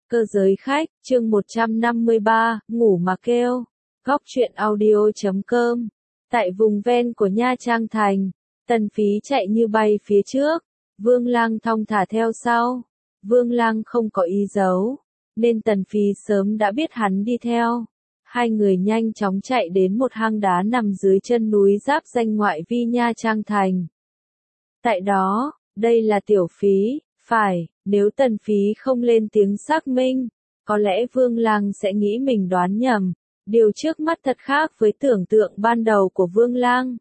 Cơ giới khách, chương 153, ngủ mà kêu. Góc truyện audio.com. Tại vùng ven của Nha Trang Thành, Tần Phí chạy như bay phía trước, Vương Lang thong thả theo sau. Vương Lang không có ý giấu, nên Tần Phí sớm đã biết hắn đi theo. Hai người nhanh chóng chạy đến một hang đá nằm dưới chân núi giáp danh ngoại vi Nha Trang Thành. Tại đó, đây là Tiểu Phí, phải, nếu Tần Phí không lên tiếng xác minh, có lẽ Vương Lang sẽ nghĩ mình đoán nhầm. Điều trước mắt thật khác với tưởng tượng ban đầu của Vương Lang.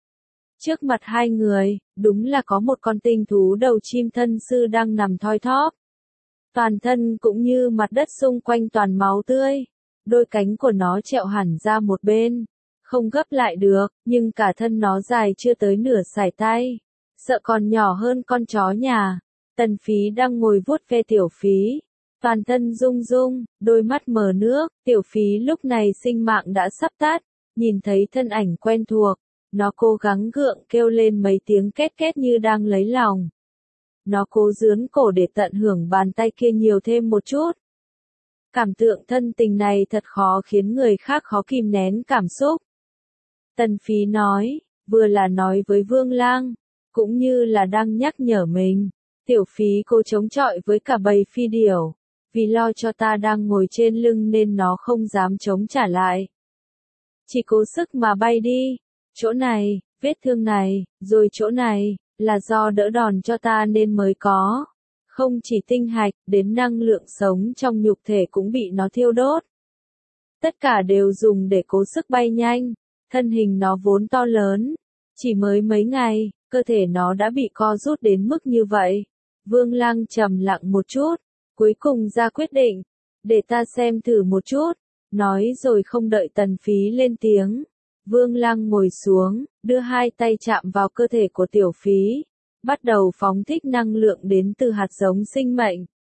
Trước mặt hai người, đúng là có một con tinh thú đầu chim thân sư đang nằm thoi thóp. Toàn thân cũng như mặt đất xung quanh toàn máu tươi. Đôi cánh của nó trẹo hẳn ra một bên, không gấp lại được, nhưng cả thân nó dài chưa tới nửa sải tay. Sợ còn nhỏ hơn con chó nhà. Tần Phí đang ngồi vuốt ve Tiểu Phí. Toàn thân rung rung, đôi mắt mờ nước, Tiểu Phí lúc này sinh mạng đã sắp tắt, nhìn thấy thân ảnh quen thuộc, nó cố gắng gượng kêu lên mấy tiếng két két như đang lấy lòng. Nó cố dướn cổ để tận hưởng bàn tay kia nhiều thêm một chút. Cảm tượng thân tình này thật khó khiến người khác khó kìm nén cảm xúc. Tần Phí nói, vừa là nói với Vương Lang, cũng như là đang nhắc nhở mình. Tiểu Phí cố chống chọi với cả bầy phi điểu. Vì lo cho ta đang ngồi trên lưng nên nó không dám chống trả lại. Chỉ cố sức mà bay đi. Chỗ này, vết thương này, rồi chỗ này, là do đỡ đòn cho ta nên mới có. Không chỉ tinh hạch, đến năng lượng sống trong nhục thể cũng bị nó thiêu đốt. Tất cả đều dùng để cố sức bay nhanh. Thân hình nó vốn to lớn. Chỉ mới mấy ngày, cơ thể nó đã bị co rút đến mức như vậy. Vương Lang trầm lặng một chút. Cuối cùng ra quyết định, để ta xem thử một chút, nói rồi không đợi Tần Phí lên tiếng. Vương Lang ngồi xuống, đưa hai tay chạm vào cơ thể của Tiểu Phí, bắt đầu phóng thích năng lượng đến từ hạt giống sinh mệnh.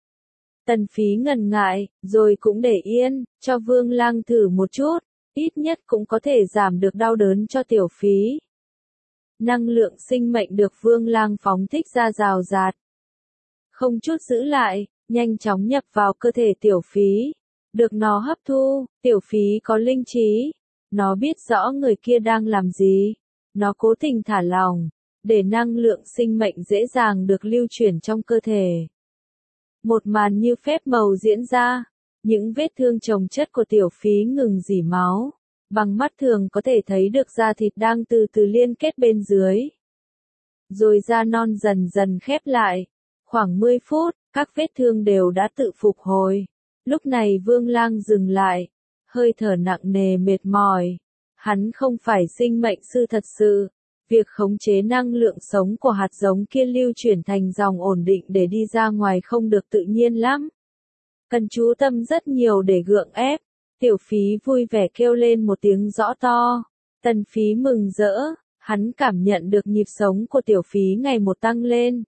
Tần Phí ngần ngại, rồi cũng để yên, cho Vương Lang thử một chút, ít nhất cũng có thể giảm được đau đớn cho Tiểu Phí. Năng lượng sinh mệnh được Vương Lang phóng thích ra rào rạt. Không chút giữ lại. Nhanh chóng nhập vào cơ thể Tiểu Phí. Được nó hấp thu, Tiểu Phí có linh trí. Nó biết rõ người kia đang làm gì. Nó cố tình thả lỏng, để năng lượng sinh mệnh dễ dàng được lưu chuyển trong cơ thể. Một màn như phép màu diễn ra. Những vết thương chồng chất của Tiểu Phí ngừng rỉ máu. Bằng mắt thường có thể thấy được da thịt đang từ từ liên kết bên dưới. Rồi da non dần dần khép lại. Khoảng 10 phút. Các vết thương đều đã tự phục hồi. Lúc này Vương Lang dừng lại, hơi thở nặng nề mệt mỏi. Hắn không phải sinh mệnh sư thật sự. Việc khống chế năng lượng sống của hạt giống kia lưu chuyển thành dòng ổn định để đi ra ngoài không được tự nhiên lắm. Cần chú tâm rất nhiều để gượng ép. Tiểu Phí vui vẻ kêu lên một tiếng rõ to. Tần Phí mừng rỡ, hắn cảm nhận được nhịp sống của Tiểu Phí ngày một tăng lên.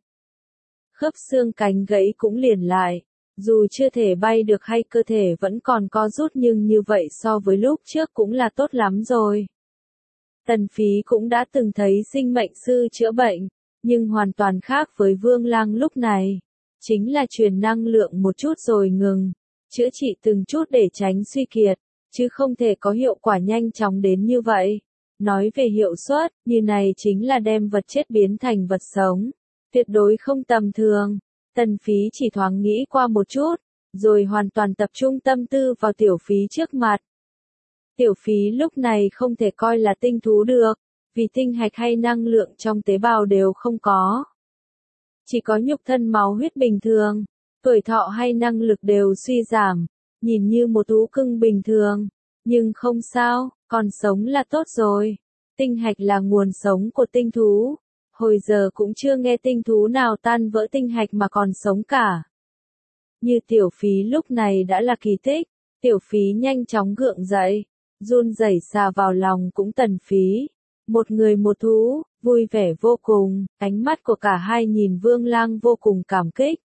Khớp xương cánh gãy cũng liền lại, dù chưa thể bay được hay cơ thể vẫn còn co rút nhưng như vậy so với lúc trước cũng là tốt lắm rồi. Tần Phí cũng đã từng thấy sinh mệnh sư chữa bệnh, nhưng hoàn toàn khác với Vương Lang lúc này. Chính là truyền năng lượng một chút rồi ngừng, chữa trị từng chút để tránh suy kiệt, chứ không thể có hiệu quả nhanh chóng đến như vậy. Nói về hiệu suất, như này chính là đem vật chết biến thành vật sống. Tuyệt đối không tầm thường. Tần Phí chỉ thoáng nghĩ qua một chút, rồi hoàn toàn tập trung tâm tư vào Tiểu Phí trước mặt. Tiểu Phí lúc này không thể coi là tinh thú được, vì tinh hạch hay năng lượng trong tế bào đều không có. Chỉ có nhục thân máu huyết bình thường, tuổi thọ hay năng lực đều suy giảm, nhìn như một thú cưng bình thường. Nhưng không sao, còn sống là tốt rồi. Tinh hạch là nguồn sống của tinh thú. Hồi giờ cũng chưa nghe tinh thú nào tan vỡ tinh hạch mà còn sống cả. Như Tiểu Phí lúc này đã là kỳ tích. Tiểu Phí nhanh chóng gượng dậy, run rẩy xà vào lòng cũng Tần Phí. Một người một thú, vui vẻ vô cùng, ánh mắt của cả hai nhìn Vương Lang vô cùng cảm kích.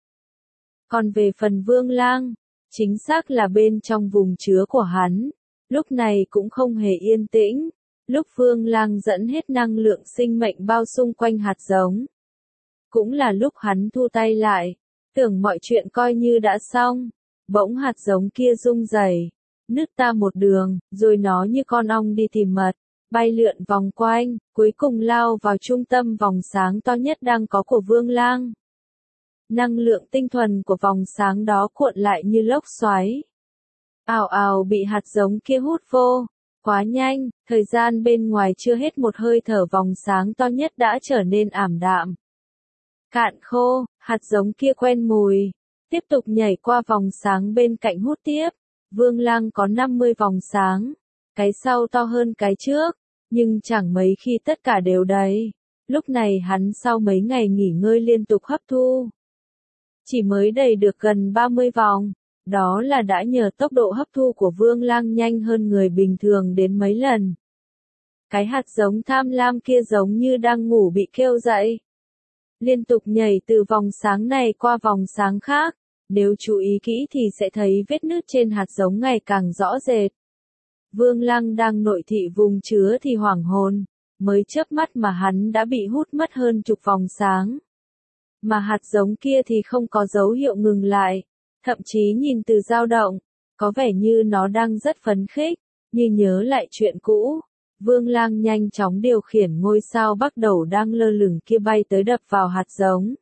Còn về phần Vương Lang, chính xác là bên trong vùng chứa của hắn, lúc này cũng không hề yên tĩnh. Lúc Vương Lang dẫn hết năng lượng sinh mệnh bao xung quanh hạt giống. Cũng là lúc hắn thu tay lại, tưởng mọi chuyện coi như đã xong. Bỗng hạt giống kia rung rẩy, nứt ta một đường, rồi nó như con ong đi tìm mật, bay lượn vòng quanh, cuối cùng lao vào trung tâm vòng sáng to nhất đang có của Vương Lang. Năng lượng tinh thuần của vòng sáng đó cuộn lại như lốc xoáy. Ào ào bị hạt giống kia hút vô. Quá nhanh, thời gian bên ngoài chưa hết một hơi thở vòng sáng to nhất đã trở nên ảm đạm. Cạn khô, hạt giống kia quen mùi. Tiếp tục nhảy qua vòng sáng bên cạnh hút tiếp. Vương Lang có 50 vòng sáng. Cái sau to hơn cái trước, nhưng chẳng mấy khi tất cả đều đầy. Lúc này hắn sau mấy ngày nghỉ ngơi liên tục hấp thu. Chỉ mới đầy được gần 30 vòng. Đó là đã nhờ tốc độ hấp thu của Vương Lang nhanh hơn người bình thường đến mấy lần. Cái hạt giống tham lam kia giống như đang ngủ bị kêu dậy. Liên tục nhảy từ vòng sáng này qua vòng sáng khác. Nếu chú ý kỹ thì sẽ thấy vết nứt trên hạt giống ngày càng rõ rệt. Vương Lang đang nội thị vùng chứa thì hoảng hồn. Mới chớp mắt mà hắn đã bị hút mất hơn chục vòng sáng. Mà hạt giống kia thì không có dấu hiệu ngừng lại. Thậm chí nhìn từ dao động, có vẻ như nó đang rất phấn khích, như nhớ lại chuyện cũ. Vương Lang nhanh chóng điều khiển ngôi sao bắt đầu đang lơ lửng kia bay tới đập vào hạt giống.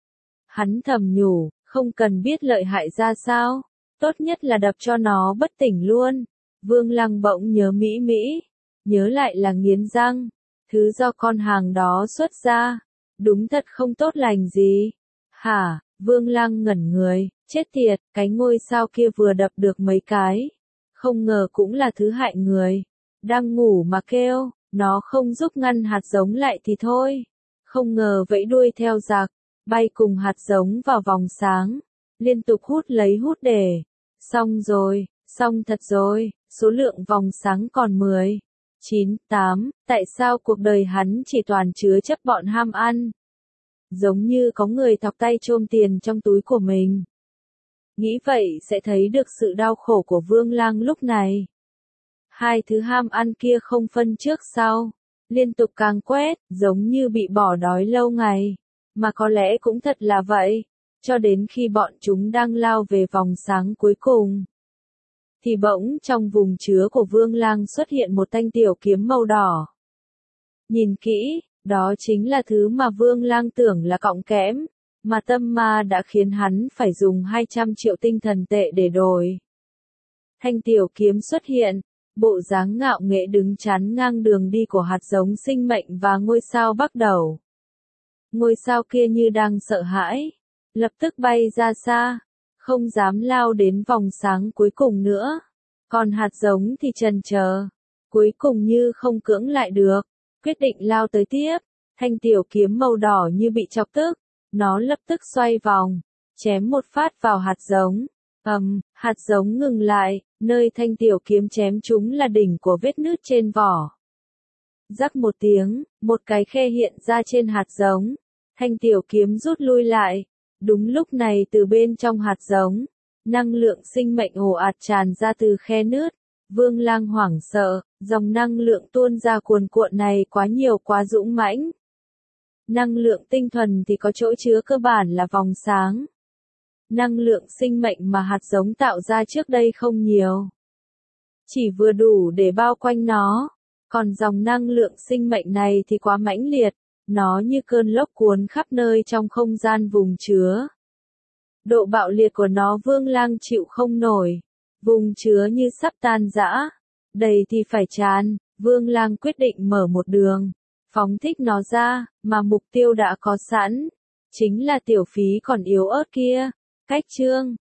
Hắn thầm nhủ, không cần biết lợi hại ra sao, tốt nhất là đập cho nó bất tỉnh luôn. Vương Lang bỗng nhớ mỹ, nhớ lại là nghiến răng, thứ do con hàng đó xuất ra, đúng thật không tốt lành gì. Hả? Vương Lang ngẩn người, chết tiệt, cái ngôi sao kia vừa đập được mấy cái. Không ngờ cũng là thứ hại người. Đang ngủ mà kêu, nó không giúp ngăn hạt giống lại thì thôi. Không ngờ vẫy đuôi theo giặc, bay cùng hạt giống vào vòng sáng. Liên tục hút lấy hút để. Xong rồi, xong thật rồi, số lượng vòng sáng còn 10, 9, 8, tại sao cuộc đời hắn chỉ toàn chứa chấp bọn ham ăn? Giống như có người thọc tay chôm tiền trong túi của mình. Nghĩ vậy sẽ thấy được sự đau khổ của Vương Lang lúc này. Hai thứ ham ăn kia không phân trước sau, liên tục càng quét, giống như bị bỏ đói lâu ngày. Mà có lẽ cũng thật là vậy, cho đến khi bọn chúng đang lao về vòng sáng cuối cùng. Thì bỗng trong vùng chứa của Vương Lang xuất hiện một thanh tiểu kiếm màu đỏ. Nhìn kỹ, đó chính là thứ mà Vương Lang tưởng là cọng kẽm, mà tâm ma đã khiến hắn phải dùng 200 triệu tinh thần tệ để đổi. Thanh tiểu kiếm xuất hiện, bộ dáng ngạo nghễ đứng chắn ngang đường đi của hạt giống sinh mệnh và ngôi sao bắt đầu. Ngôi sao kia như đang sợ hãi, lập tức bay ra xa, không dám lao đến vòng sáng cuối cùng nữa. Còn hạt giống thì chần chờ, cuối cùng như không cưỡng lại được, quyết định lao tới tiếp. Thanh tiểu kiếm màu đỏ như bị chọc tức, nó lập tức xoay vòng, chém một phát vào hạt giống. Hạt giống ngừng lại, nơi thanh tiểu kiếm chém trúng là đỉnh của vết nứt trên vỏ. Rắc một tiếng, một cái khe hiện ra trên hạt giống. Thanh tiểu kiếm rút lui lại. Đúng lúc này từ bên trong hạt giống, năng lượng sinh mệnh ồ ạt tràn ra từ khe nứt. Vương Lang hoảng sợ, dòng năng lượng tuôn ra cuồn cuộn này quá nhiều quá dũng mãnh. Năng lượng tinh thuần thì có chỗ chứa cơ bản là vòng sáng. Năng lượng sinh mệnh mà hạt giống tạo ra trước đây không nhiều. Chỉ vừa đủ để bao quanh nó. Còn dòng năng lượng sinh mệnh này thì quá mãnh liệt. Nó như cơn lốc cuốn khắp nơi trong không gian vùng chứa. Độ bạo liệt của nó Vương Lang chịu không nổi. Vùng chứa như sắp tan rã. Đầy thì phải tràn. Vương Lang quyết định mở một đường. Phóng thích nó ra, mà mục tiêu đã có sẵn. Chính là tiểu phí còn yếu ớt kia. Cách chương